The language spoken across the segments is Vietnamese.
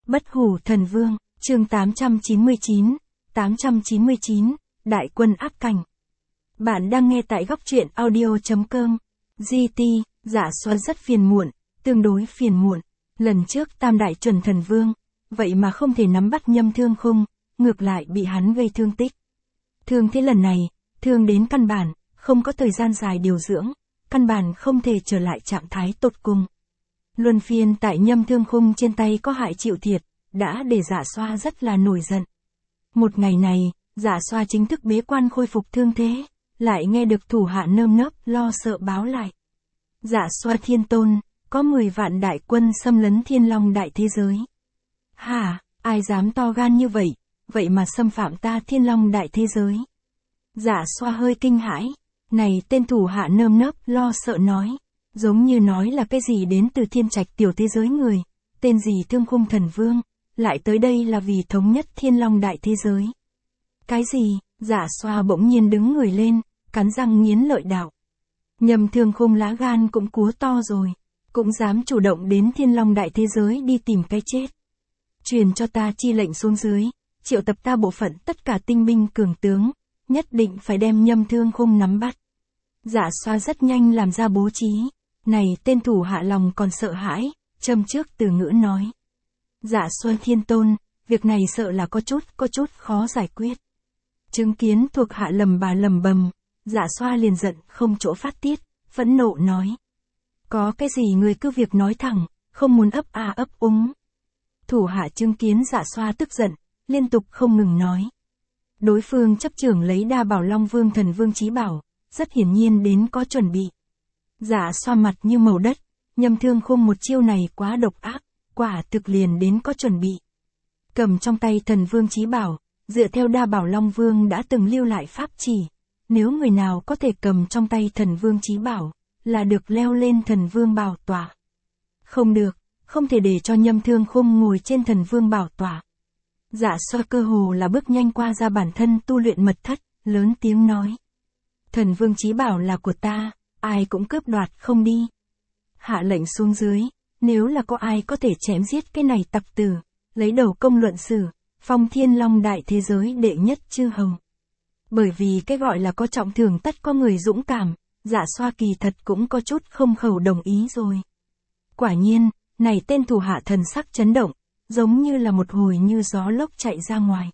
Bất hủ thần vương, chương 899, Đại quân áp cảnh. Bạn đang nghe tại góc truyện audio.com. GT, Dạ Xoa rất phiền muộn, tương đối phiền muộn. Lần trước tam đại chuẩn thần vương, vậy mà không thể nắm bắt Nhâm Thương Khung, ngược lại bị hắn gây thương tích. Thương thế lần này, thương đến căn bản, không có thời gian dài điều dưỡng, căn bản không thể trở lại trạng thái tột cùng. Luân phiên tại Nhâm Thương Khung trên tay có hại chịu thiệt, đã để Dạ Xoa rất là nổi giận. Một ngày này, Dạ Xoa chính thức bế quan khôi phục thương thế, lại nghe được thủ hạ nơm nớp lo sợ báo lại. Dạ Xoa Thiên Tôn, có 10 vạn đại quân xâm lấn Thiên Long đại thế giới. Hả, ai dám to gan như vậy, vậy mà xâm phạm ta Thiên Long đại thế giới. Dạ Xoa hơi kinh hãi, này tên thủ hạ nơm nớp lo sợ nói, giống như nói là cái gì đến từ thiên trạch tiểu thế giới người, tên gì Thương Khung thần vương, lại tới đây là vì thống nhất Thiên Long đại thế giới. Cái gì? Dạ Xoa bỗng nhiên đứng người lên, cắn răng nghiến lợi đạo. Nhâm Thương Khung lá gan cũng cúa to rồi, cũng dám chủ động đến Thiên Long đại thế giới đi tìm cái chết. Truyền cho ta chi lệnh xuống dưới, triệu tập ta bộ phận tất cả tinh binh cường tướng, nhất định phải đem Nhâm Thương Khung nắm bắt. Dạ Xoa rất nhanh làm ra bố trí, này tên thủ hạ lòng còn sợ hãi, châm trước từ ngữ nói. Dạ Xoa Thiên Tôn, việc này sợ là có chút khó giải quyết. Chứng kiến thuộc hạ lầm bầm, Dạ Xoa liền giận không chỗ phát tiết, phẫn nộ nói. Có cái gì người cứ việc nói thẳng, không muốn ấp a ấp úng. Thủ hạ chứng kiến Dạ Xoa tức giận, liên tục không ngừng nói. Đối phương chấp trưởng lấy Đa Bảo Long Vương thần vương chí bảo, rất hiển nhiên đến có chuẩn bị. Dạ Xoa mặt như màu đất, Nhâm Thương Khung một chiêu này quá độc ác, quả thực liền đến có chuẩn bị. Cầm trong tay thần vương chí bảo, dựa theo Đa Bảo Long Vương đã từng lưu lại pháp chỉ, nếu người nào có thể cầm trong tay thần vương chí bảo, là được leo lên thần vương bảo tọa. Không được, không thể để cho Nhâm Thương Khung ngồi trên thần vương bảo tọa. Dạ Xoa cơ hồ là bước nhanh qua ra bản thân tu luyện mật thất, lớn tiếng nói. Thần vương chí bảo là của ta, ai cũng cướp đoạt không đi. Hạ lệnh xuống dưới, nếu là có ai có thể chém giết cái này tặc tử, lấy đầu công luận xử, phong Thiên Long đại thế giới đệ nhất chư hầu. Bởi vì cái gọi là có trọng thưởng tất có người dũng cảm, Dạ Xoa kỳ thật cũng có chút không khẩu đồng ý rồi. Quả nhiên, này tên thủ hạ thần sắc chấn động, giống như là một hồi như gió lốc chạy ra ngoài.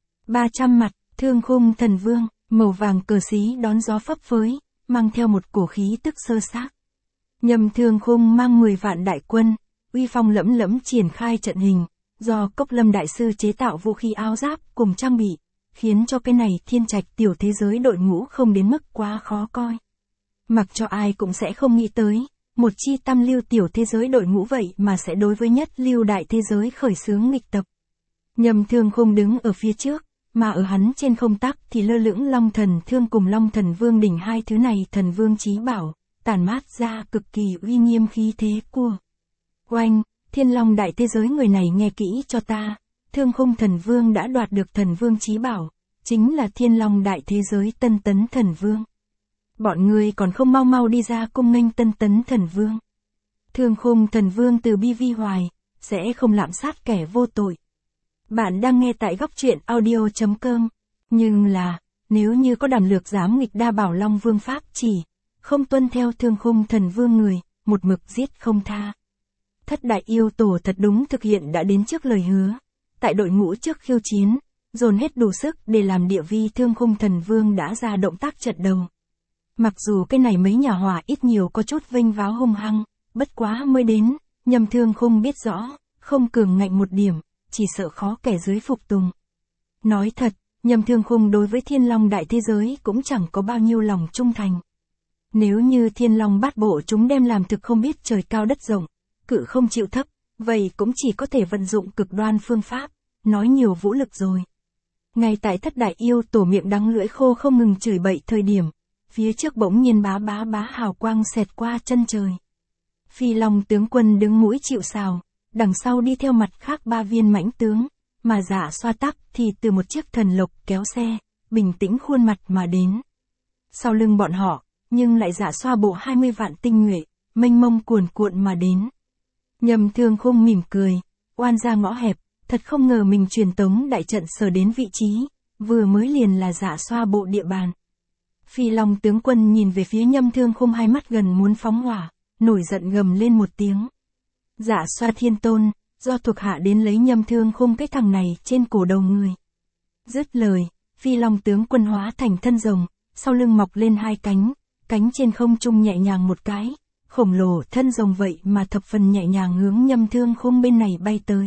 300 mặt, Thương Khung thần vương, màu vàng cờ xí đón gió phấp phới, mang theo một cổ khí tức sơ xác. Nhâm Thương Khung mang 10 vạn đại quân, uy phong lẫm lẫm triển khai trận hình, do Cốc Lâm đại sư chế tạo vũ khí áo giáp cùng trang bị, khiến cho cái này thiên trạch tiểu thế giới đội ngũ không đến mức quá khó coi. Mặc cho ai cũng sẽ không nghĩ tới, một chi tam lưu tiểu thế giới đội ngũ vậy mà sẽ đối với nhất lưu đại thế giới khởi xướng nghịch tập. Nhâm Thương Khung đứng ở phía trước, mà ở hắn trên không tắc thì lơ lửng Long Thần Thương cùng Long Thần Vương đỉnh hai thứ này thần vương chí bảo, tản mát ra cực kỳ uy nghiêm khí thế của. Oanh, Thiên Long đại thế giới người này nghe kỹ cho ta, Thương Khung thần vương đã đoạt được thần vương chí bảo, chính là Thiên Long đại thế giới Tân Tấn thần vương. Bọn người còn không mau mau đi ra cung nghênh Tân Tấn thần vương. Thương Khung thần vương từ bi vi hoài, sẽ không lạm sát kẻ vô tội. Bạn đang nghe tại góc truyện audio.com, nhưng là, nếu như có đàm lược dám nghịch Đa Bảo Long Vương pháp chỉ, không tuân theo Thương Khung thần vương người, một mực giết không tha. Thất đại yêu tổ thật đúng thực hiện đã đến trước lời hứa, tại đội ngũ trước khiêu chiến, dồn hết đủ sức để làm địa vi Thương Khung thần vương đã ra động tác trận đầu. Mặc dù cái này mấy nhà hỏa ít nhiều có chút vênh váo hung hăng, bất quá mới đến, Nhâm Thương Khung biết rõ, không cường ngạnh một điểm, chỉ sợ khó kẻ dưới phục tùng. Nói thật, Nhâm Thương Khung đối với Thiên Long đại thế giới cũng chẳng có bao nhiêu lòng trung thành. Nếu như Thiên Long bát bộ chúng đem làm thực không biết trời cao đất rộng, cự không chịu thấp, vậy cũng chỉ có thể vận dụng cực đoan phương pháp, nói nhiều vũ lực rồi. Ngay tại thất đại yêu tổ miệng đắng lưỡi khô không ngừng chửi bậy thời điểm, phía trước bỗng nhiên bá hào quang xẹt qua chân trời. Phi Long tướng quân đứng mũi chịu sào, đằng sau đi theo mặt khác 3 viên mãnh tướng, mà Dạ Xoa tắc thì từ một chiếc thần lộc kéo xe, bình tĩnh khuôn mặt mà đến. Sau lưng bọn họ, nhưng lại Dạ Xoa bộ 20 vạn tinh nhuệ, mênh mông cuồn cuộn mà đến. Nhâm Thương Khung mỉm cười, oan ra ngõ hẹp, Thật không ngờ mình truyền tống đại trận sở đến vị trí, vừa mới liền là Dạ Xoa bộ địa bàn. Phi Long tướng quân nhìn về phía Nhâm Thương Khung, hai mắt gần muốn phóng hỏa, nổi giận gầm lên một tiếng. Dạ Xoa thiên tôn, do thuộc hạ đến lấy Nhâm Thương Khung cái thằng này trên cổ đầu người. Dứt lời, Phi Long tướng quân hóa thành thân rồng, sau lưng mọc lên hai cánh, cánh trên không trung nhẹ nhàng một cái, khổng lồ thân rồng vậy mà thập phần nhẹ nhàng hướng Nhâm Thương Khung bên này bay tới.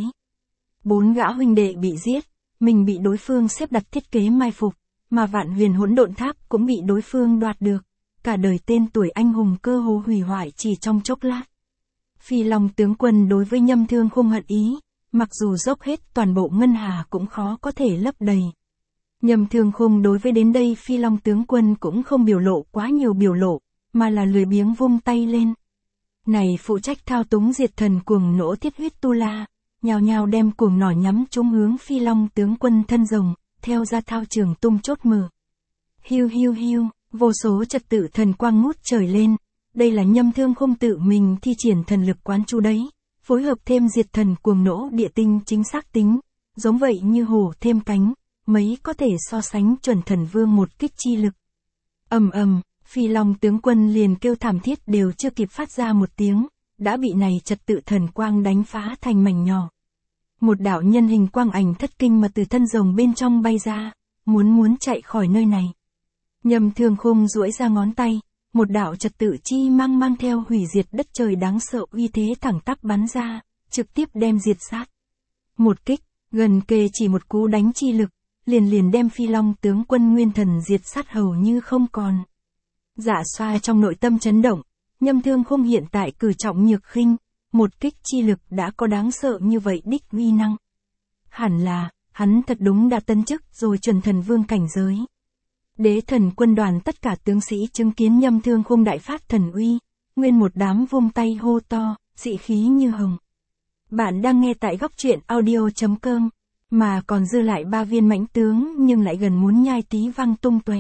4 gã huynh đệ bị giết, mình bị đối phương xếp đặt thiết kế mai phục, mà Vạn Huyền Hỗn Độn Tháp cũng bị đối phương đoạt được, cả đời tên tuổi anh hùng cơ hồ hủy hoại chỉ trong chốc lát. Phi Long tướng quân đối với Nhâm Thương Khung hận ý, mặc dù dốc hết toàn bộ ngân hà cũng khó có thể lấp đầy. Nhâm Thương Khung đối với đến đây Phi Long tướng quân cũng không biểu lộ quá nhiều biểu lộ, mà là lười biếng vung tay lên. Này phụ trách thao túng diệt thần cuồng nỗ thiết huyết tu la, nhào nhào đem cuồng nỏ nhắm trúng hướng Phi Long tướng quân thân rồng, theo ra thao trường tung chốt mở. Hiu hiu hiu, vô số trật tự thần quang ngút trời lên, đây là Nhâm Thương Khung tự mình thi triển thần lực quán chú đấy, phối hợp thêm diệt thần cuồng nỗ địa tinh chính xác tính, giống vậy như hổ thêm cánh, mấy có thể so sánh chuẩn thần vương một kích chi lực. Ầm ầm, Phi Long tướng quân liền kêu thảm thiết đều chưa kịp phát ra một tiếng, đã bị này trật tự thần quang đánh phá thành mảnh nhỏ. Một đạo nhân hình quang ảnh thất kinh mà từ thân rồng bên trong bay ra, muốn chạy khỏi nơi này. Nhâm Thương Khung duỗi ra ngón tay, một đạo trật tự chi mang theo hủy diệt đất trời đáng sợ uy thế thẳng tắp bắn ra, trực tiếp đem diệt sát. Một kích, gần kề chỉ một cú đánh chi lực, liền đem Phi Long tướng quân nguyên thần diệt sát hầu như không còn. Dạ Xoa trong nội tâm chấn động, Nhâm Thương Khung hiện tại cử trọng nhược khinh, một kích chi lực đã có đáng sợ như vậy đích uy năng. Hẳn là, hắn thật đúng đã tân chức rồi chuẩn thần vương cảnh giới. Đế thần quân đoàn tất cả tướng sĩ chứng kiến Nhâm Thương Khung đại phát thần uy, nguyên một đám vung tay hô to, dị khí như hồng. Bạn đang nghe tại góc truyện audio.com, mà còn dư lại 3 viên mãnh tướng nhưng lại gần muốn nhai tí văng tung tóe.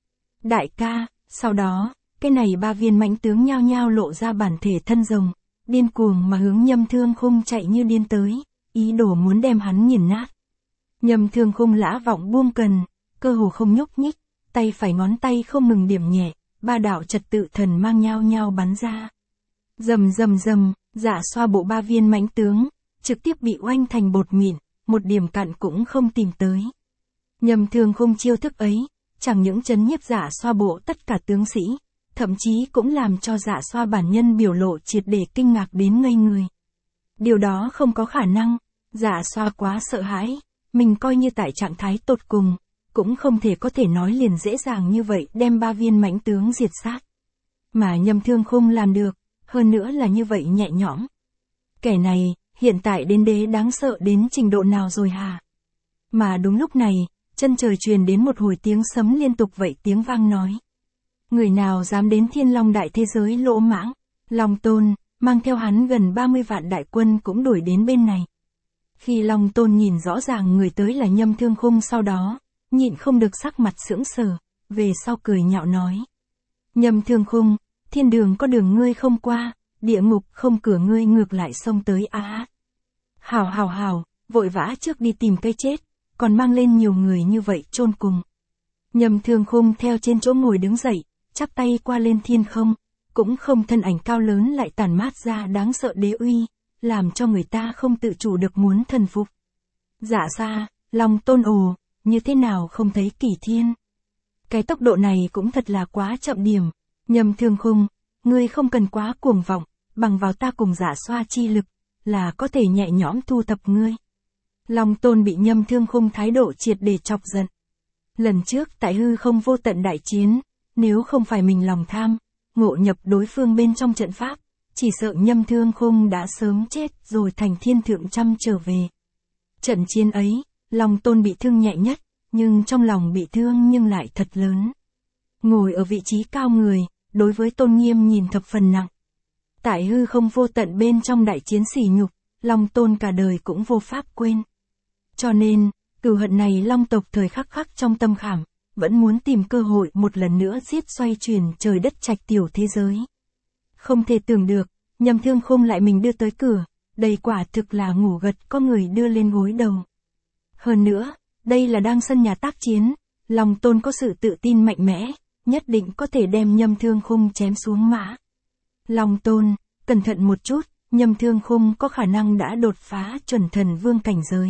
Đại ca, sau đó, cái này 3 viên mãnh tướng nhao nhao lộ ra bản thể thân rồng, điên cuồng mà hướng Nhâm Thương Khung chạy như điên tới, ý đồ muốn đem hắn nghiền nát. Nhâm Thương Khung lã vọng buông cần, cơ hồ không nhúc nhích, tay phải ngón tay không ngừng điểm nhẹ, 3 đạo trật tự thần mang nhao nhao bắn ra. Rầm, Dạ Xoa bộ 3 viên mãnh tướng, trực tiếp bị oanh thành bột mịn, một điểm cặn cũng không tìm tới. Nhâm Thương Khung chiêu thức ấy, chẳng những chấn nhiếp Dạ Xoa bộ tất cả tướng sĩ, thậm chí cũng làm cho Dạ Xoa bản nhân biểu lộ triệt để kinh ngạc đến ngây người. Điều đó không có khả năng, Dạ Xoa quá sợ hãi, mình coi như tại trạng thái tột cùng, cũng không thể có thể nói liền dễ dàng như vậy đem 3 viên mãnh tướng diệt sát. Mà Nhâm Thương Khung làm được, hơn nữa là như vậy nhẹ nhõm. Kẻ này, hiện tại đến đế đáng sợ đến trình độ nào rồi hả? Mà đúng lúc này, chân trời truyền đến một hồi tiếng sấm liên tục vậy tiếng vang nói. Người nào dám đến Thiên Long đại thế giới lỗ mãng, Long Tôn, mang theo hắn gần 30 vạn đại quân cũng đuổi đến bên này. Khi Long Tôn nhìn rõ ràng người tới là Nhâm Thương Khung sau đó, nhịn không được sắc mặt sững sờ, về sau cười nhạo nói. Nhâm Thương Khung, thiên đường có đường ngươi không qua, địa ngục không cửa ngươi ngược lại xông tới á. Hảo, vội vã trước đi tìm cái chết, còn mang lên nhiều người như vậy chôn cùng. Nhâm Thương Khung theo trên chỗ ngồi đứng dậy, chắp tay qua lên thiên không, cũng không thân ảnh cao lớn lại tản mát ra đáng sợ đế uy, làm cho người ta không tự chủ được muốn thần phục. Dạ Xoa, Long Tôn ồ, như thế nào không thấy Kỷ Thiên? Cái tốc độ này cũng thật là quá chậm điểm. Nhâm Thương Khung, ngươi không cần quá cuồng vọng, bằng vào ta cùng Dạ Xoa chi lực, là có thể nhẹ nhõm thu thập ngươi. Long Tôn bị Nhâm Thương Khung thái độ triệt để chọc giận. Lần trước tại hư không vô tận đại chiến, nếu không phải mình lòng tham, ngộ nhập đối phương bên trong trận pháp, chỉ sợ Nhâm Thương Khung đã sớm chết rồi thành thiên thượng trăm trở về. Trận chiến ấy, Long Tôn bị thương nhẹ nhất, nhưng trong lòng bị thương nhưng lại thật lớn. Ngồi ở vị trí cao người, đối với tôn nghiêm nhìn thập phần nặng. Tại hư không vô tận bên trong đại chiến sỉ nhục, Long Tôn cả đời cũng vô pháp quên. Cho nên, cừu hận này Long tộc thời khắc khắc trong tâm khảm, vẫn muốn tìm cơ hội một lần nữa giết xoay chuyển trời đất trạch tiểu thế giới. Không thể tưởng được, Nhâm Thương Khung lại mình đưa tới cửa, đây quả thực là ngủ gật có người đưa lên gối đầu. Hơn nữa, đây là đang sân nhà tác chiến, Long Tôn có sự tự tin mạnh mẽ, nhất định có thể đem Nhâm Thương Khung chém xuống mã. Long Tôn, cẩn thận một chút, Nhâm Thương Khung có khả năng đã đột phá chuẩn thần vương cảnh giới.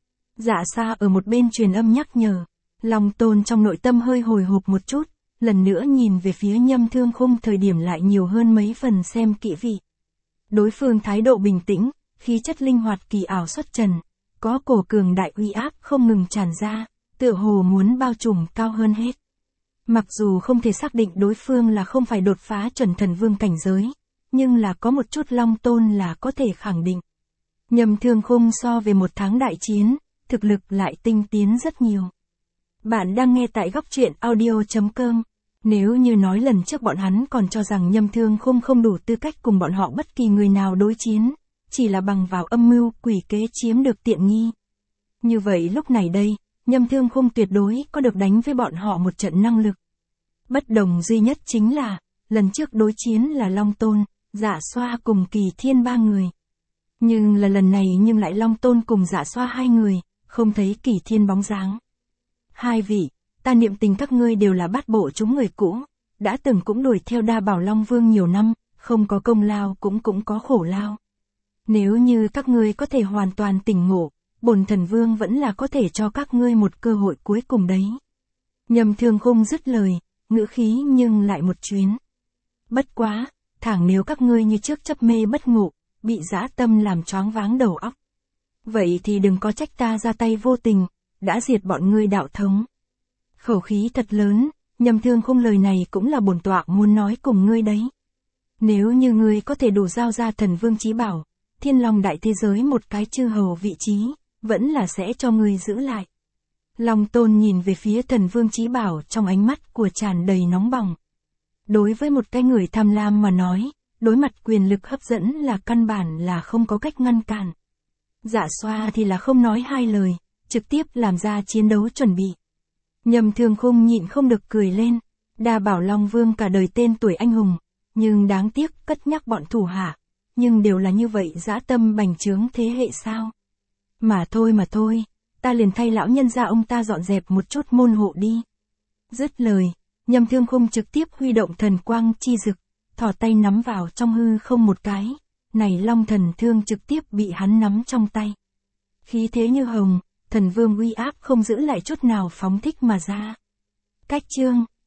Dạ Xoa ở một bên truyền âm nhắc nhở, Long Tôn trong nội tâm hơi hồi hộp một chút, lần nữa nhìn về phía Nhâm Thương Khung thời điểm lại nhiều hơn mấy phần xem kỹ vị. Đối phương thái độ bình tĩnh, khí chất linh hoạt kỳ ảo xuất trần, có cổ cường đại uy áp không ngừng tràn ra, tựa hồ muốn bao trùm cao hơn hết. Mặc dù không thể xác định đối phương là không phải đột phá chuẩn thần vương cảnh giới, nhưng là có một chút Long Tôn là có thể khẳng định. Nhâm Thương Khung so về một tháng đại chiến, thực lực lại tinh tiến rất nhiều. Bạn đang nghe tại góc truyện audio.com. Nếu như nói lần trước bọn hắn còn cho rằng Nhâm Thương Khung không đủ tư cách cùng bọn họ bất kỳ người nào đối chiến, chỉ là bằng vào âm mưu quỷ kế chiếm được tiện nghi. Như vậy lúc này đây, Nhâm Thương Khung tuyệt đối có được đánh với bọn họ một trận năng lực. Bất đồng duy nhất chính là, lần trước đối chiến là Long Tôn, Dạ Xoa cùng Kỳ Thiên ba người. Nhưng là lần này nhưng lại Long Tôn cùng Dạ Xoa hai người, không thấy Kỳ Thiên bóng dáng. Hai vị, ta niệm tình các ngươi đều là bát bộ chúng người cũ, đã từng cũng đuổi theo Đa Bảo Long Vương nhiều năm, không có công lao cũng có khổ lao. Nếu như các ngươi có thể hoàn toàn tỉnh ngộ, bổn thần vương vẫn là có thể cho các ngươi một cơ hội cuối cùng đấy. Nhâm Thương Khung dứt lời, ngữ khí nhưng lại một chuyến. Bất quá, thẳng nếu các ngươi như trước chấp mê bất ngộ, bị dã tâm làm choáng váng đầu óc. Vậy thì đừng có trách ta ra tay vô tình, đã diệt bọn ngươi đạo thống. Khẩu khí thật lớn, Nhâm Thương Khung lời này cũng là bổn tọa muốn nói cùng ngươi đấy. Nếu như ngươi có thể đủ giao ra thần vương chí bảo, Thiên Long đại thế giới một cái chư hầu vị trí, vẫn là sẽ cho ngươi giữ lại. Long Tôn nhìn về phía thần vương chí bảo trong ánh mắt của tràn đầy nóng bỏng. Đối với một cái người tham lam mà nói, đối mặt quyền lực hấp dẫn là căn bản là không có cách ngăn cản. Dạ Xoa thì là không nói hai lời, trực tiếp làm ra chiến đấu chuẩn bị. Nhâm Thương Khung nhịn không được cười lên, Đa Bảo Long Vương cả đời tên tuổi anh hùng, nhưng đáng tiếc cất nhắc bọn thủ hạ, nhưng đều là như vậy dã tâm bành trướng thế hệ sao. Mà thôi, ta liền thay lão nhân gia ông ta dọn dẹp một chút môn hộ đi. Dứt lời, Nhâm Thương Khung trực tiếp huy động thần quang chi dực, thò tay nắm vào trong hư không một cái, này Long Thần Thương trực tiếp bị hắn nắm trong tay. Khí thế như hồng, thần vương uy áp không giữ lại chút nào phóng thích mà ra. Cách chương